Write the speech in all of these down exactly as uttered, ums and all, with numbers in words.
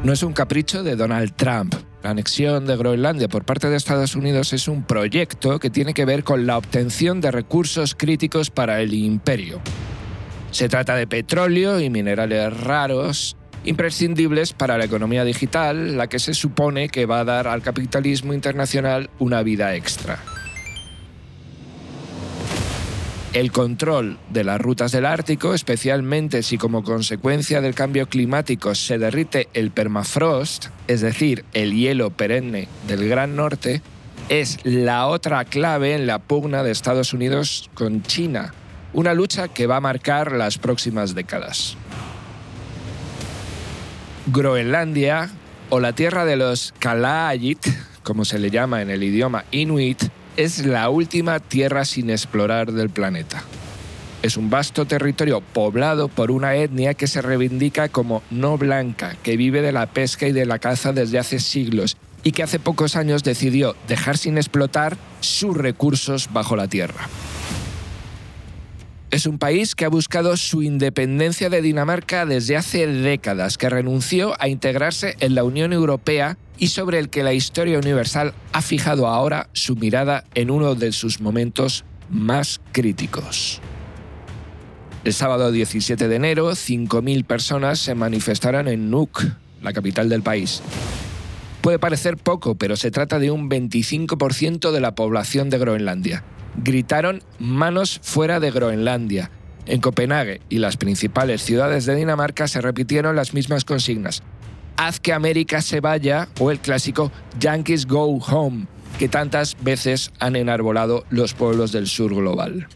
No es un capricho de Donald Trump. La anexión de Groenlandia por parte de Estados Unidos es un proyecto que tiene que ver con la obtención de recursos críticos para el imperio. Se trata de petróleo y minerales raros, imprescindibles para la economía digital, la que se supone que va a dar al capitalismo internacional una vida extra. El control de las rutas del Ártico, especialmente si como consecuencia del cambio climático se derrite el permafrost, es decir, el hielo perenne del Gran Norte, es la otra clave en la pugna de Estados Unidos con China, una lucha que va a marcar las próximas décadas. Groenlandia, o la tierra de los Kalaallit, como se le llama en el idioma inuit, es la última tierra sin explorar del planeta. Es un vasto territorio poblado por una etnia que se reivindica como no blanca, que vive de la pesca y de la caza desde hace siglos y que hace pocos años decidió dejar sin explotar sus recursos bajo la tierra. Es un país que ha buscado su independencia de Dinamarca desde hace décadas, que renunció a integrarse en la Unión Europea y sobre el que la historia universal ha fijado ahora su mirada en uno de sus momentos más críticos. El sábado diecisiete de enero, cinco mil personas se manifestaron en Nuuk, la capital del país. Puede parecer poco, pero se trata de un veinticinco por ciento de la población de Groenlandia. Gritaron «Manos fuera de Groenlandia». En Copenhague y las principales ciudades de Dinamarca se repitieron las mismas consignas. «Haz que América se vaya» o el clásico «Yankees go home», que tantas veces han enarbolado los pueblos del sur global.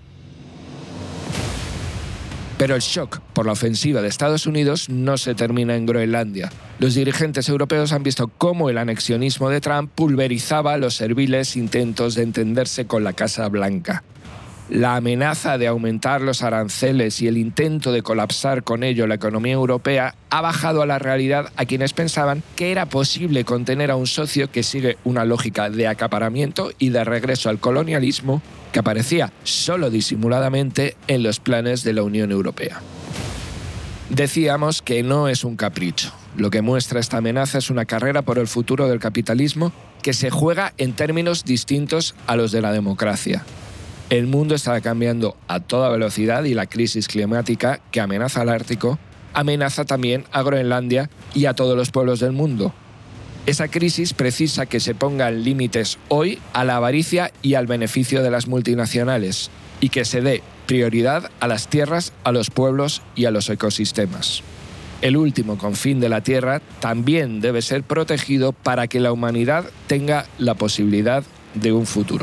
Pero el shock por la ofensiva de Estados Unidos no se termina en Groenlandia. Los dirigentes europeos han visto cómo el anexionismo de Trump pulverizaba los serviles intentos de entenderse con la Casa Blanca. La amenaza de aumentar los aranceles y el intento de colapsar con ello la economía europea ha bajado a la realidad a quienes pensaban que era posible contener a un socio que sigue una lógica de acaparamiento y de regreso al colonialismo que aparecía solo disimuladamente en los planes de la Unión Europea. Decíamos que no es un capricho. Lo que muestra esta amenaza es una carrera por el futuro del capitalismo que se juega en términos distintos a los de la democracia. El mundo está cambiando a toda velocidad y la crisis climática que amenaza al Ártico amenaza también a Groenlandia y a todos los pueblos del mundo. Esa crisis precisa que se pongan límites hoy a la avaricia y al beneficio de las multinacionales y que se dé prioridad a las tierras, a los pueblos y a los ecosistemas. El último confín de la Tierra también debe ser protegido para que la humanidad tenga la posibilidad de un futuro.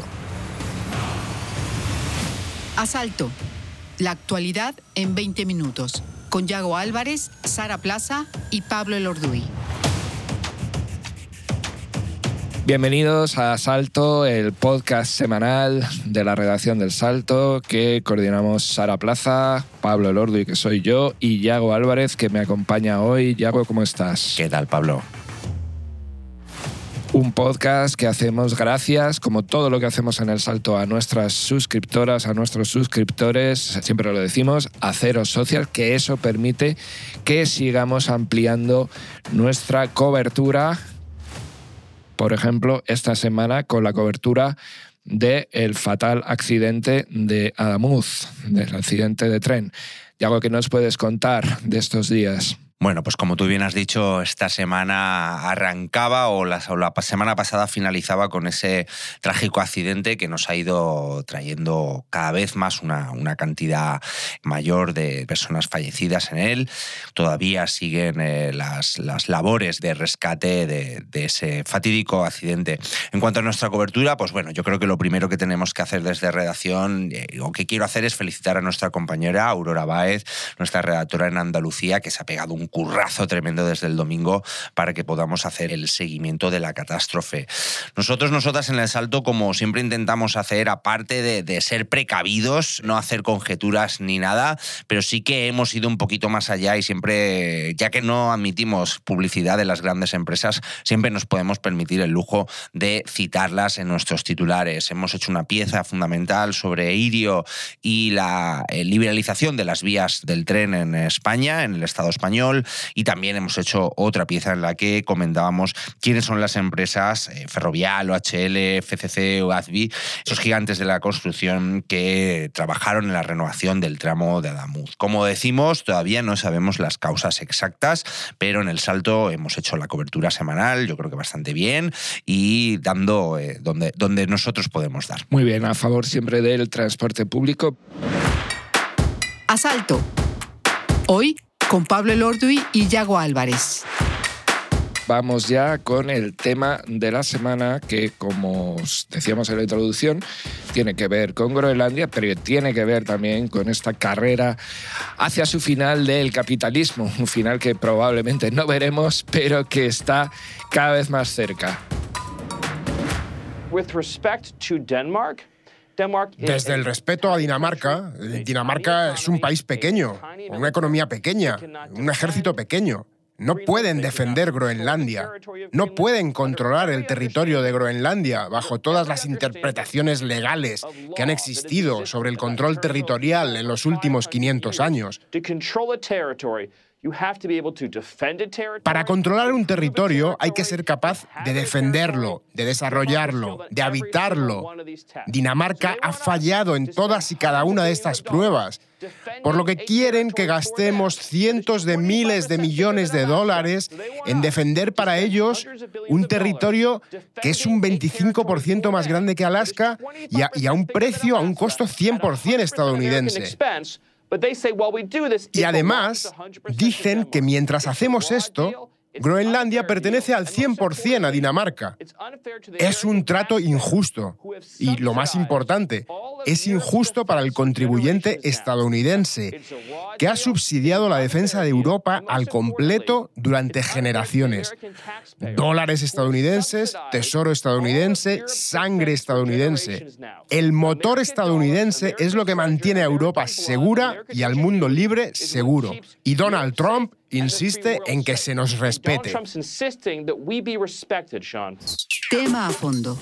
Asalto. La actualidad en veinte minutos. Con Yago Álvarez, Sara Plaza y Pablo Elorduy. Bienvenidos a Asalto, el podcast semanal de la redacción del Salto que coordinamos Sara Plaza, Pablo Elorduy, que soy yo, y Yago Álvarez, que me acompaña hoy. Yago, ¿cómo estás? ¿Qué tal, Pablo? Un podcast que hacemos gracias, como todo lo que hacemos en El Salto, a nuestras suscriptoras, a nuestros suscriptores, siempre lo decimos, a Cero Social, que eso permite que sigamos ampliando nuestra cobertura. Por ejemplo, esta semana con la cobertura del fatal accidente de Adamuz, del accidente de tren. ¿Y algo que nos puedes contar de estos días? Bueno, pues como tú bien has dicho, esta semana arrancaba o la, o la semana pasada finalizaba con ese trágico accidente que nos ha ido trayendo cada vez más una, una cantidad mayor de personas fallecidas en él. Todavía siguen eh, las, las labores de rescate de, de ese fatídico accidente. En cuanto a nuestra cobertura, pues bueno, yo creo que lo primero que tenemos que hacer desde redacción, eh, o que quiero hacer, es felicitar a nuestra compañera Aurora Báez, nuestra redactora en Andalucía, que se ha pegado un currazo tremendo desde el domingo para que podamos hacer el seguimiento de la catástrofe. Nosotros, nosotras en El Salto, como siempre intentamos hacer, aparte de, de ser precavidos, no hacer conjeturas ni nada, pero sí que hemos ido un poquito más allá y siempre, ya que no admitimos publicidad de las grandes empresas, siempre nos podemos permitir el lujo de citarlas en nuestros titulares. Hemos hecho una pieza fundamental sobre Irio y la liberalización de las vías del tren en España, en el Estado español. español, y también hemos hecho otra pieza en la que comentábamos quiénes son las empresas eh, Ferrovial, O H L, F C C o A Z B I, esos gigantes de la construcción que trabajaron en la renovación del tramo de Adamuz. Como decimos, todavía no sabemos las causas exactas, pero en El Salto hemos hecho la cobertura semanal, yo creo que bastante bien, y dando eh, donde, donde nosotros podemos dar. Muy bien, a favor siempre del transporte público. Asalto. Hoy con Pablo Elorduy y Yago Álvarez. Vamos ya con el tema de la semana que, como os decíamos en la introducción, tiene que ver con Groenlandia, pero tiene que ver también con esta carrera hacia su final del capitalismo, un final que probablemente no veremos, pero que está cada vez más cerca. With respect to Denmark, Desde el respeto a Dinamarca, Dinamarca es un país pequeño, una economía pequeña, un ejército pequeño. No pueden defender Groenlandia, no pueden controlar el territorio de Groenlandia bajo todas las interpretaciones legales que han existido sobre el control territorial en los últimos quinientos años. Para controlar un territorio hay que ser capaz de defenderlo, de desarrollarlo, de habitarlo. Dinamarca ha fallado en todas y cada una de estas pruebas, por lo que quieren que gastemos cientos de miles de millones de dólares en defender para ellos un territorio que es un veinticinco por ciento más grande que Alaska y a, y a un precio, a un costo cien por ciento estadounidense. Y además, dicen que mientras hacemos esto, Groenlandia pertenece al cien por ciento a Dinamarca. Es un trato injusto. Y lo más importante, es injusto para el contribuyente estadounidense, que ha subsidiado la defensa de Europa al completo durante generaciones. Dólares estadounidenses, tesoro estadounidense, sangre estadounidense. El motor estadounidense es lo que mantiene a Europa segura y al mundo libre seguro. Y Donald Trump insiste en que se nos respete. Tema a fondo.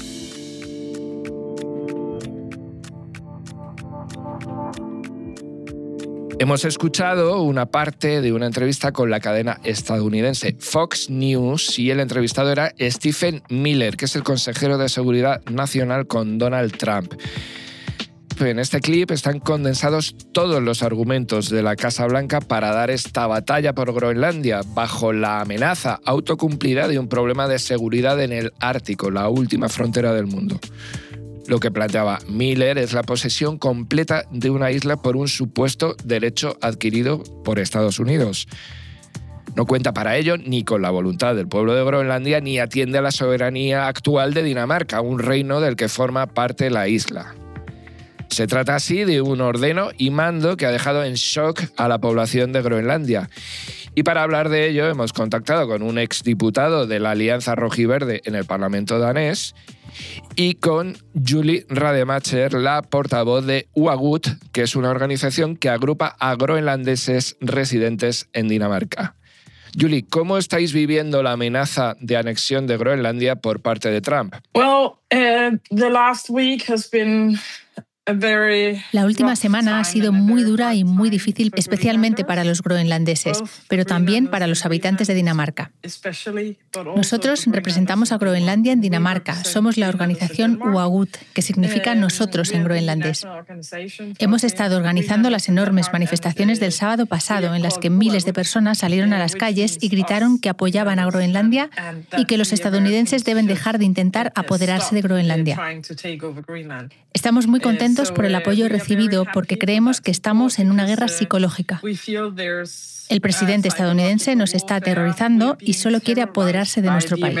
Hemos escuchado una parte de una entrevista con la cadena estadounidense Fox News y el entrevistado era Stephen Miller, que es el consejero de Seguridad Nacional con Donald Trump. En este clip están condensados todos los argumentos de la Casa Blanca para dar esta batalla por Groenlandia bajo la amenaza autocumplida de un problema de seguridad en el Ártico, la última frontera del mundo. Lo que planteaba Miller es la posesión completa de una isla por un supuesto derecho adquirido por Estados Unidos. No cuenta para ello ni con la voluntad del pueblo de Groenlandia ni atiende a la soberanía actual de Dinamarca, un reino del que forma parte la isla. Se trata así de un ordeno y mando que ha dejado en shock a la población de Groenlandia. Y para hablar de ello hemos contactado con un exdiputado de la Alianza Rojiverde en el Parlamento danés y con Julie Rademacher, la portavoz de UAGUT, que es una organización que agrupa a groenlandeses residentes en Dinamarca. Julie, ¿cómo estáis viviendo la amenaza de anexión de Groenlandia por parte de Trump? Well, uh, the last week has been La última semana ha sido muy dura y muy difícil, especialmente para los groenlandeses, pero también para los habitantes de Dinamarca. Nosotros representamos a Groenlandia en Dinamarca. Somos la organización UAGUT, que significa nosotros en groenlandés. Hemos estado organizando las enormes manifestaciones del sábado pasado, en las que miles de personas salieron a las calles y gritaron que apoyaban a Groenlandia y que los estadounidenses deben dejar de intentar apoderarse de Groenlandia. Estamos muy contentos por el apoyo recibido porque creemos que estamos en una guerra psicológica. El presidente estadounidense nos está aterrorizando y solo quiere apoderarse de nuestro país.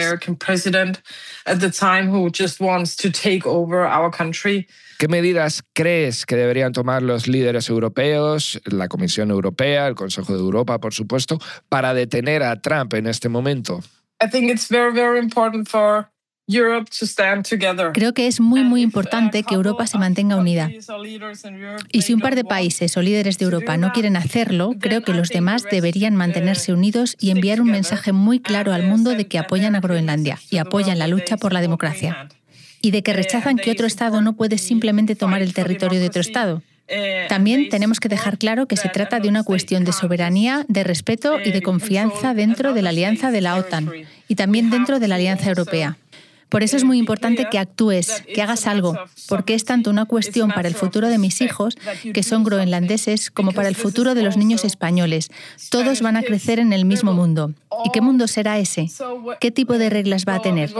¿Qué medidas crees que deberían tomar los líderes europeos, la Comisión Europea, el Consejo de Europa, por supuesto, para detener a Trump en este momento? I think it's very, very important for Creo que es muy, muy importante que Europa se mantenga unida. Y si un par de países o líderes de Europa no quieren hacerlo, creo que los demás deberían mantenerse unidos y enviar un mensaje muy claro al mundo de que apoyan a Groenlandia y apoyan la lucha por la democracia. Y de que rechazan que otro Estado no puede simplemente tomar el territorio de otro Estado. También tenemos que dejar claro que se trata de una cuestión de soberanía, de respeto y de confianza dentro de la alianza de la OTAN y también dentro de la Alianza Europea. Por eso es muy importante que actúes, que hagas algo, porque es tanto una cuestión para el futuro de mis hijos, que son groenlandeses, como para el futuro de los niños españoles. Todos van a crecer en el mismo mundo. ¿Y qué mundo será ese? ¿Qué tipo de reglas va a tener?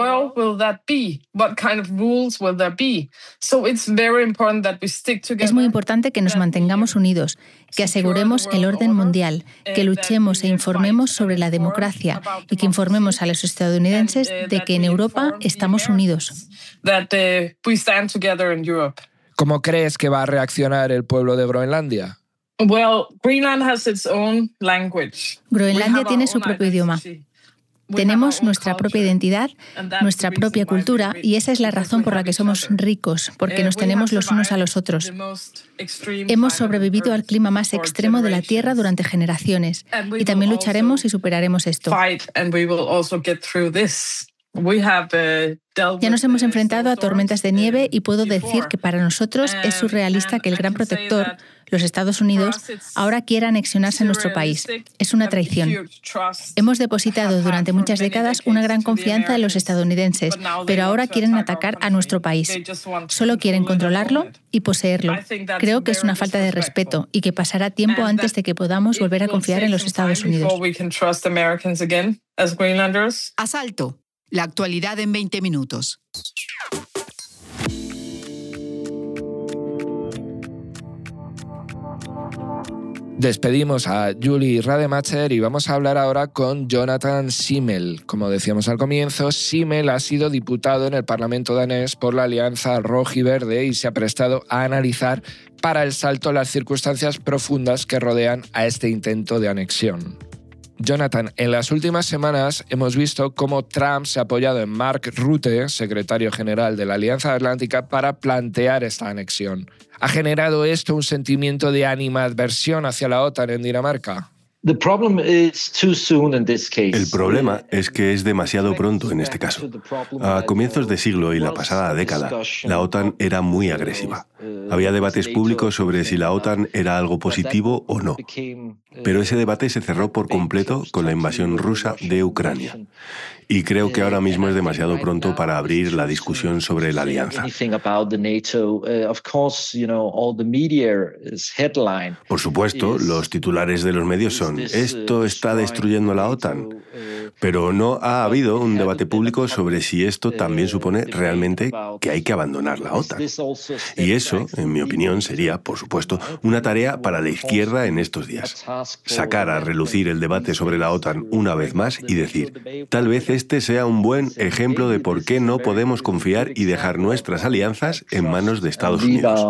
Es muy importante que nos mantengamos unidos, que aseguremos el orden mundial, que luchemos e informemos sobre la democracia y que informemos a los estadounidenses de que en Europa estamos unidos. ¿Cómo crees que va a reaccionar el pueblo de Groenlandia? Groenlandia tiene su propio idioma. Tenemos nuestra propia identidad, nuestra propia cultura, y esa es la razón por la que somos ricos, porque nos tenemos los unos a los otros. Hemos sobrevivido al clima más extremo de la Tierra durante generaciones, y también lucharemos y superaremos esto. Ya nos hemos enfrentado a tormentas de nieve y puedo decir que para nosotros es surrealista que el gran protector, los Estados Unidos, ahora quiera anexionarse a nuestro país. Es una traición. Hemos depositado durante muchas décadas una gran confianza en los estadounidenses, pero ahora quieren atacar a nuestro país. Solo quieren controlarlo y poseerlo. Creo que es una falta de respeto y que pasará tiempo antes de que podamos volver a confiar en los Estados Unidos. Asalto. La actualidad en veinte minutos. Despedimos a Julie Rademacher y vamos a hablar ahora con Jonathan Simmel. Como decíamos al comienzo, Simmel ha sido diputado en el Parlamento danés por la Alianza Rojiverde y se ha prestado a analizar para el salto las circunstancias profundas que rodean a este intento de anexión. Jonathan, en las últimas semanas hemos visto cómo Trump se ha apoyado en Mark Rutte, secretario general de la Alianza Atlántica, para plantear esta anexión. ¿Ha generado esto un sentimiento de animadversión hacia la OTAN en Dinamarca? El problema es que es demasiado pronto en este caso. A comienzos de siglo y la pasada década, la OTAN era muy agresiva. Había debates públicos sobre si la OTAN era algo positivo o no. Pero ese debate se cerró por completo con la invasión rusa de Ucrania. Y creo que ahora mismo es demasiado pronto para abrir la discusión sobre la alianza. Por supuesto, los titulares de los medios son «Esto está destruyendo la OTAN». Pero no ha habido un debate público sobre si esto también supone realmente que hay que abandonar la OTAN. Y eso, en mi opinión, sería, por supuesto, una tarea para la izquierda en estos días. Sacar a relucir el debate sobre la OTAN una vez más y decir, tal vez este sea un buen ejemplo de por qué no podemos confiar y dejar nuestras alianzas en manos de Estados Unidos.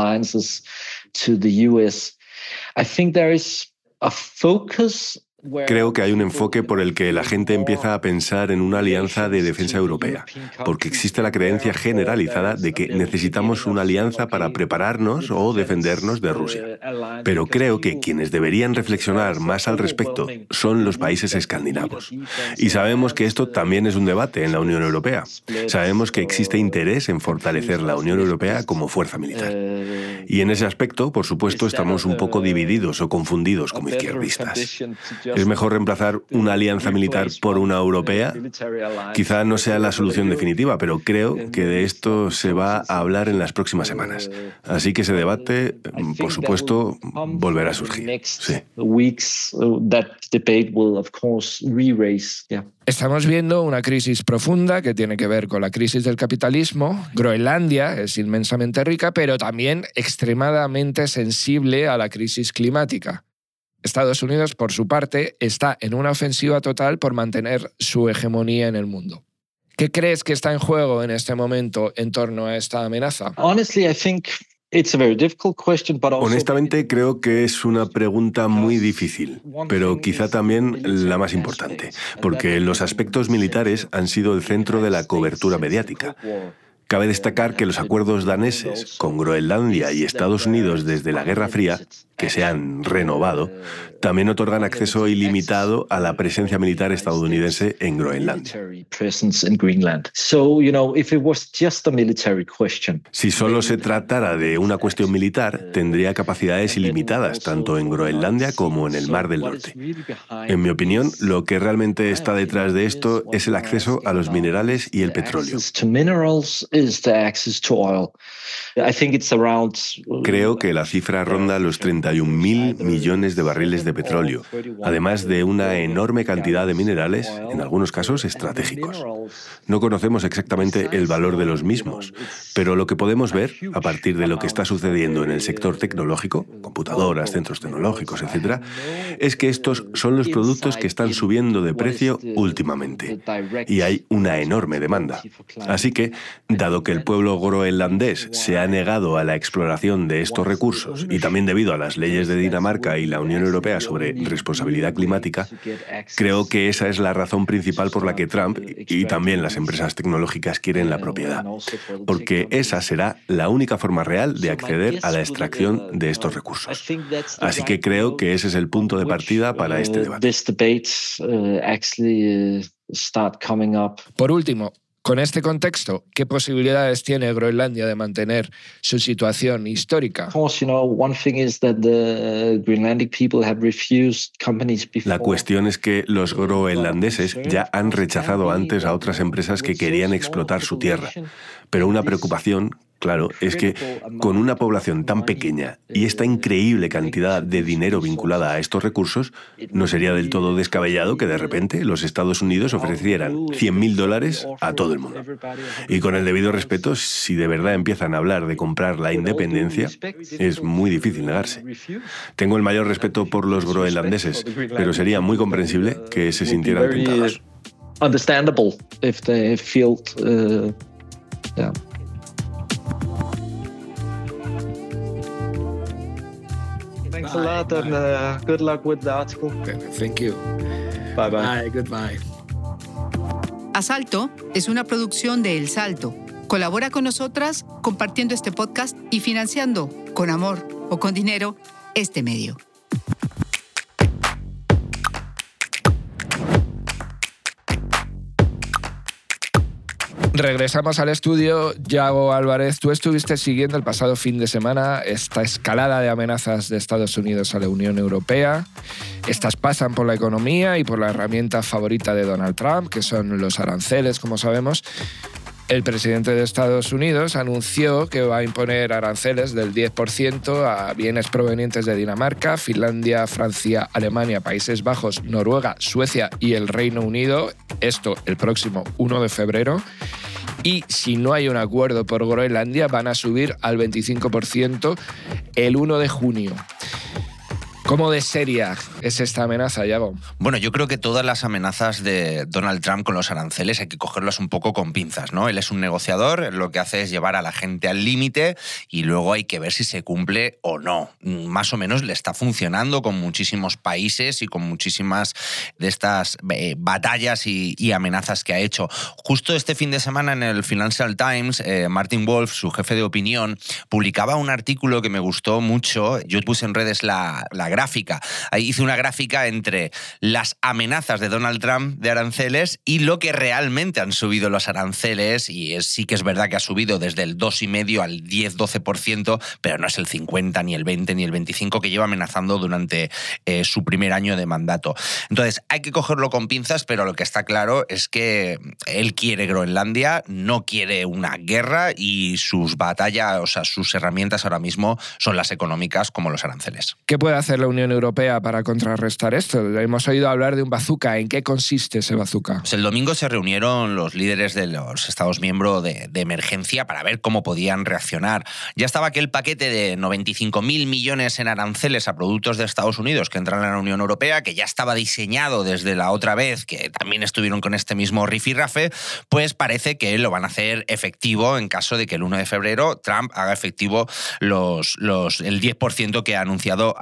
Creo que hay un enfoque por el que la gente empieza a pensar en una alianza de defensa europea, porque existe la creencia generalizada de que necesitamos una alianza para prepararnos o defendernos de Rusia. Pero creo que quienes deberían reflexionar más al respecto son los países escandinavos. Y sabemos que esto también es un debate en la Unión Europea. Sabemos que existe interés en fortalecer la Unión Europea como fuerza militar. Y en ese aspecto, por supuesto, estamos un poco divididos o confundidos como izquierdistas. ¿Es mejor reemplazar una alianza militar por una europea? Quizá no sea la solución definitiva, pero creo que de esto se va a hablar en las próximas semanas. Así que ese debate, por supuesto, volverá a surgir. Sí. Estamos viendo una crisis profunda que tiene que ver con la crisis del capitalismo. Groenlandia es inmensamente rica, pero también extremadamente sensible a la crisis climática. Estados Unidos, por su parte, está en una ofensiva total por mantener su hegemonía en el mundo. ¿Qué crees que está en juego en este momento en torno a esta amenaza? Honestamente, creo que es una pregunta muy difícil, pero quizá también la más importante, porque los aspectos militares han sido el centro de la cobertura mediática. Cabe destacar que los acuerdos daneses con Groenlandia y Estados Unidos desde la Guerra Fría, que se han renovado, también otorgan acceso ilimitado a la presencia militar estadounidense en Groenlandia. Si solo se tratara de una cuestión militar, tendría capacidades ilimitadas tanto en Groenlandia como en el Mar del Norte. En mi opinión, lo que realmente está detrás de esto es el acceso a los minerales y el petróleo. Creo que la cifra ronda los treinta y un mil millones de barriles de petróleo, además de una enorme cantidad de minerales, en algunos casos estratégicos. No conocemos exactamente el valor de los mismos, pero lo que podemos ver, a partir de lo que está sucediendo en el sector tecnológico, computadoras, centros tecnológicos, etcétera, es que estos son los productos que están subiendo de precio últimamente, y hay una enorme demanda. Así que, dado que el pueblo groenlandés se ha negado a la exploración de estos recursos, y también debido a las leyes de Dinamarca y la Unión Europea sobre responsabilidad climática, creo que esa es la razón principal por la que Trump y también las empresas tecnológicas quieren la propiedad, porque esa será la única forma real de acceder a la extracción de estos recursos. Así que creo que ese es el punto de partida para este debate. Por último, con este contexto, ¿qué posibilidades tiene Groenlandia de mantener su situación histórica? La cuestión es que los groenlandeses ya han rechazado antes a otras empresas que querían explotar su tierra, pero una preocupación, claro, es que con una población tan pequeña y esta increíble cantidad de dinero vinculada a estos recursos, no sería del todo descabellado que de repente los Estados Unidos ofrecieran cien mil dólares a todo el mundo. Y con el debido respeto, si de verdad empiezan a hablar de comprar la independencia, es muy difícil negarse. Tengo el mayor respeto por los groenlandeses, pero sería muy comprensible que se sintieran tentados. Understandable if they feel, uh, yeah. Thanks a lot and uh, good luck with the article. Thank you. Bye bye. Bye, goodbye. Asalto es una producción de El Salto. Colabora con nosotras compartiendo este podcast y financiando, con amor o con dinero, este medio. Regresamos al estudio. Yago Álvarez, tú estuviste siguiendo el pasado fin de semana esta escalada de amenazas de Estados Unidos a la Unión Europea. Estas pasan por la economía y por la herramienta favorita de Donald Trump, que son los aranceles, como sabemos. El presidente de Estados Unidos anunció que va a imponer aranceles del diez por ciento a bienes provenientes de Dinamarca, Finlandia, Francia, Alemania, Países Bajos, Noruega, Suecia y el Reino Unido. Esto el próximo uno de febrero. Y si no hay un acuerdo por Groenlandia, van a subir al veinticinco por ciento el uno de junio. ¿Cómo de seria es esta amenaza, Yago? Bueno, yo creo que todas las amenazas de Donald Trump con los aranceles hay que cogerlas un poco con pinzas, ¿no? Él es un negociador, lo que hace es llevar a la gente al límite y luego hay que ver si se cumple o no. Más o menos le está funcionando con muchísimos países y con muchísimas de estas eh, batallas y, y amenazas que ha hecho. Justo este fin de semana en el Financial Times, eh, Martin Wolf, su jefe de opinión, publicaba un artículo que me gustó mucho. Yo puse en redes la, la gráfica. Ahí hice una gráfica entre las amenazas de Donald Trump de aranceles y lo que realmente han subido los aranceles, y es, sí que es verdad que ha subido desde el dos coma cinco al diez doce por ciento, pero no es el cincuenta, ni el veinte, ni el veinticinco que lleva amenazando durante eh, su primer año de mandato. Entonces, hay que cogerlo con pinzas, pero lo que está claro es que él quiere Groenlandia, no quiere una guerra y sus batallas, o sea, sus herramientas ahora mismo son las económicas como los aranceles. ¿Qué puede hacer la Unión Europea para contrarrestar esto? Hemos oído hablar de un bazooka. ¿En qué consiste ese bazooka? Pues el domingo se reunieron los líderes de los Estados miembros de, de emergencia para ver cómo podían reaccionar. Ya estaba aquel paquete de noventa y cinco mil millones en aranceles a productos de Estados Unidos que entran en la Unión Europea, que ya estaba diseñado desde la otra vez, que también estuvieron con este mismo rifirrafe, pues parece que lo van a hacer efectivo en caso de que el uno de febrero Trump haga efectivo los, los, el diez por ciento que ha anunciado a estos países.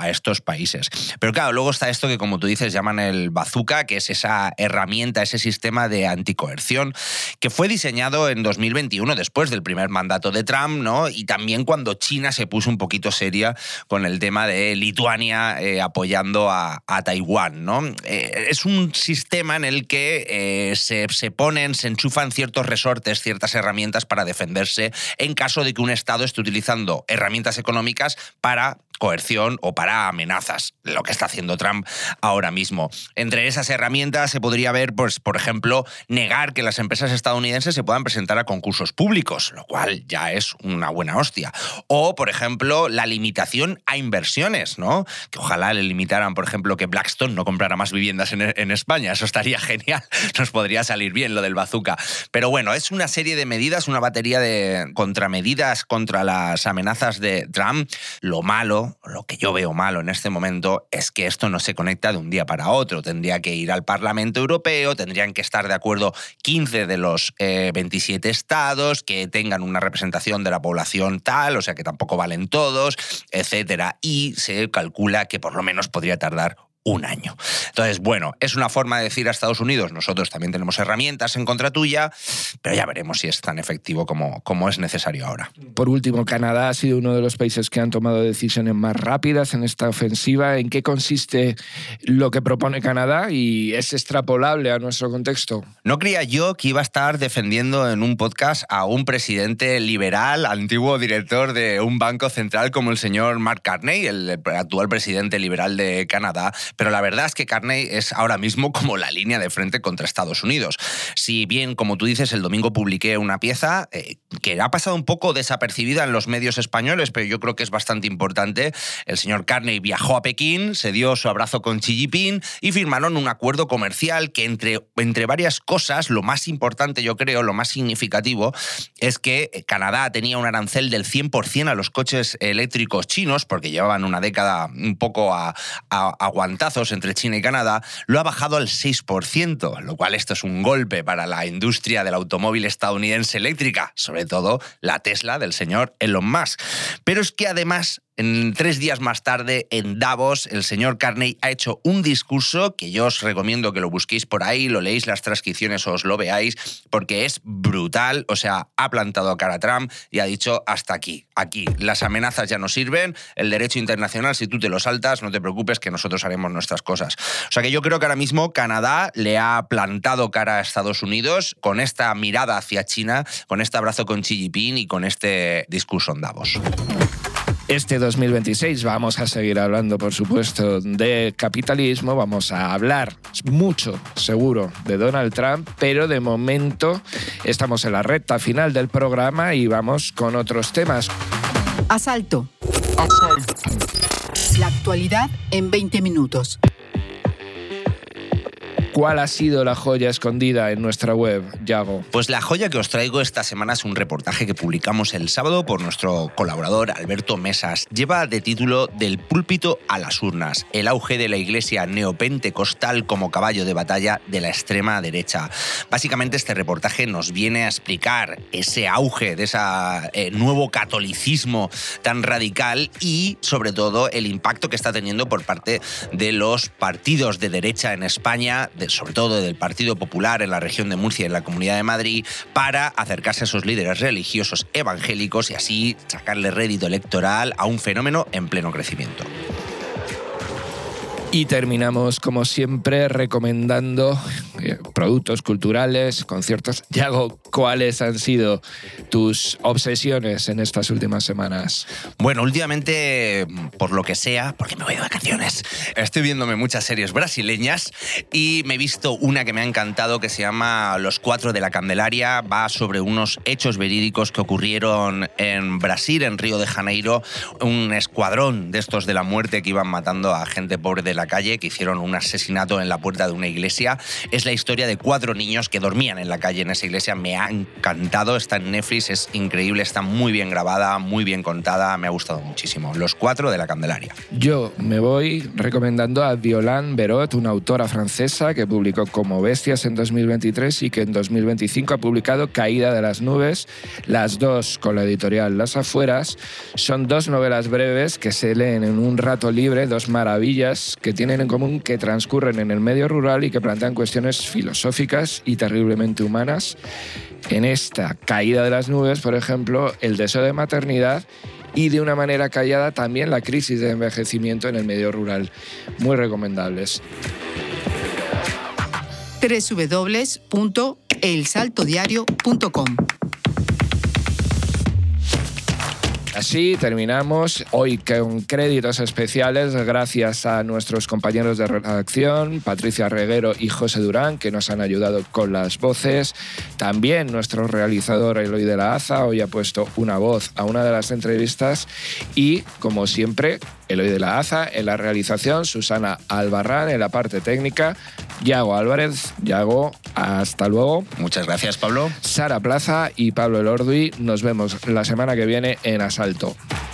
países. Pero claro, luego está esto que, como tú dices, llaman el bazooka, que es esa herramienta, ese sistema de anticoerción, que fue diseñado en dos mil veintiuno, después del primer mandato de Trump, ¿no? Y también cuando China se puso un poquito seria con el tema de Lituania eh, apoyando a, a Taiwán, ¿no? Eh, es un sistema en el que eh, se, se ponen, se enchufan ciertos resortes, ciertas herramientas para defenderse en caso de que un Estado esté utilizando herramientas económicas para coerción o para amenazas, lo que está haciendo Trump ahora mismo. Entre esas herramientas se podría ver, pues, por ejemplo, negar que las empresas estadounidenses se puedan presentar a concursos públicos, lo cual ya es una buena hostia. O, por ejemplo, la limitación a inversiones, ¿no? Que ojalá le limitaran, por ejemplo, que Blackstone no comprara más viviendas en, en España. Eso estaría genial. Nos podría salir bien lo del bazooka. Pero bueno, es una serie de medidas, una batería de contramedidas contra las amenazas de Trump. Lo malo, lo que yo veo malo en este momento es que esto no se conecta de un día para otro. Tendría que ir al Parlamento Europeo, tendrían que estar de acuerdo quince de los eh, veintisiete estados, que tengan una representación de la población tal, o sea que tampoco valen todos, etcétera. Y se calcula que por lo menos podría tardar un año. Entonces, bueno, es una forma de decir a Estados Unidos, nosotros también tenemos herramientas en contra tuya, pero ya veremos si es tan efectivo como, como es necesario ahora. Por último, Canadá ha sido uno de los países que han tomado decisiones más rápidas en esta ofensiva. ¿En qué consiste lo que propone Canadá y es extrapolable a nuestro contexto? No creía yo que iba a estar defendiendo en un podcast a un presidente liberal, antiguo director de un banco central como el señor Mark Carney, el actual presidente liberal de Canadá. Pero la verdad es que Carney es ahora mismo como la línea de frente contra Estados Unidos. Si bien, como tú dices, el domingo publiqué una pieza eh, que ha pasado un poco desapercibida en los medios españoles, pero yo creo que es bastante importante. El señor Carney viajó a Pekín, se dio su abrazo con Xi Jinping y firmaron un acuerdo comercial que, entre, entre varias cosas, lo más importante, yo creo, lo más significativo, es que Canadá tenía un arancel del cien por ciento a los coches eléctricos chinos, porque llevaban una década un poco a, a, aguantando entre China y Canadá, lo ha bajado al seis por ciento, lo cual esto es un golpe para la industria del automóvil estadounidense eléctrica, sobre todo la Tesla del señor Elon Musk. Pero es que además, en tres días más tarde, en Davos, el señor Carney ha hecho un discurso que yo os recomiendo que lo busquéis por ahí, lo leéis las transcripciones o os lo veáis, porque es brutal. O sea, ha plantado cara a Trump y ha dicho hasta aquí, aquí. Las amenazas ya no sirven, el derecho internacional, si tú te lo saltas, no te preocupes que nosotros haremos nuestras cosas. O sea que yo creo que ahora mismo Canadá le ha plantado cara a Estados Unidos con esta mirada hacia China, con este abrazo con Xi Jinping y con este discurso en Davos. Este dos mil veintiséis vamos a seguir hablando, por supuesto, de capitalismo, vamos a hablar mucho, seguro, de Donald Trump, pero de momento estamos en la recta final del programa y vamos con otros temas. Asalto. Asalto. La actualidad en veinte minutos. ¿Cuál ha sido la joya escondida en nuestra web, Yago? Pues la joya que os traigo esta semana es un reportaje que publicamos el sábado por nuestro colaborador Alberto Mesas. Lleva de título Del púlpito a las urnas, el auge de la iglesia neopentecostal como caballo de batalla de la extrema derecha. Básicamente este reportaje nos viene a explicar ese auge de ese eh, nuevo catolicismo tan radical y, sobre todo, el impacto que está teniendo por parte de los partidos de derecha en España, de, sobre todo del Partido Popular en la región de Murcia y en la Comunidad de Madrid, para acercarse a esos líderes religiosos evangélicos y así sacarle rédito electoral a un fenómeno en pleno crecimiento. Y terminamos, como siempre, recomendando productos culturales, conciertos. Yago, ¿cuáles han sido tus obsesiones en estas últimas semanas? Bueno, últimamente, por lo que sea, porque me voy de vacaciones, estoy viéndome muchas series brasileñas y me he visto una que me ha encantado que se llama Los Cuatro de la Candelaria. Va sobre unos hechos verídicos que ocurrieron en Brasil, en Río de Janeiro. Un escuadrón de estos de la muerte que iban matando a gente pobre de la calle, que hicieron un asesinato en la puerta de una iglesia. Es la historia de cuatro niños que dormían en la calle en esa iglesia. Me ha encantado, está en Netflix, es increíble, está muy bien grabada, muy bien contada, me ha gustado muchísimo. Los cuatro de la Candelaria. Yo me voy recomendando a Violaine Berot, una autora francesa que publicó Como bestias en dos mil veintitrés y que en dos mil veinticinco ha publicado Caída de las nubes, las dos con la editorial Las Afueras. Son dos novelas breves que se leen en un rato libre, dos maravillas que tienen en común que transcurren en el medio rural y que plantean cuestiones filosóficas y terriblemente humanas. En esta Caída de las nubes, por ejemplo, el deseo de maternidad y de una manera callada también la crisis de envejecimiento en el medio rural. Muy recomendables. doble u doble u doble u punto el salto diario punto com. Así terminamos hoy con créditos especiales gracias a nuestros compañeros de redacción, Patricia Reguero y José Durán, que nos han ayudado con las voces. También nuestro realizador Eloy de la Haza hoy ha puesto una voz a una de las entrevistas y, como siempre, Eloy de la Haza en la realización, Susana Albarrán en la parte técnica, Yago Álvarez. Yago, hasta luego. Muchas gracias, Pablo. Sara Plaza y Pablo Elorduy. Nos vemos la semana que viene en Asalto.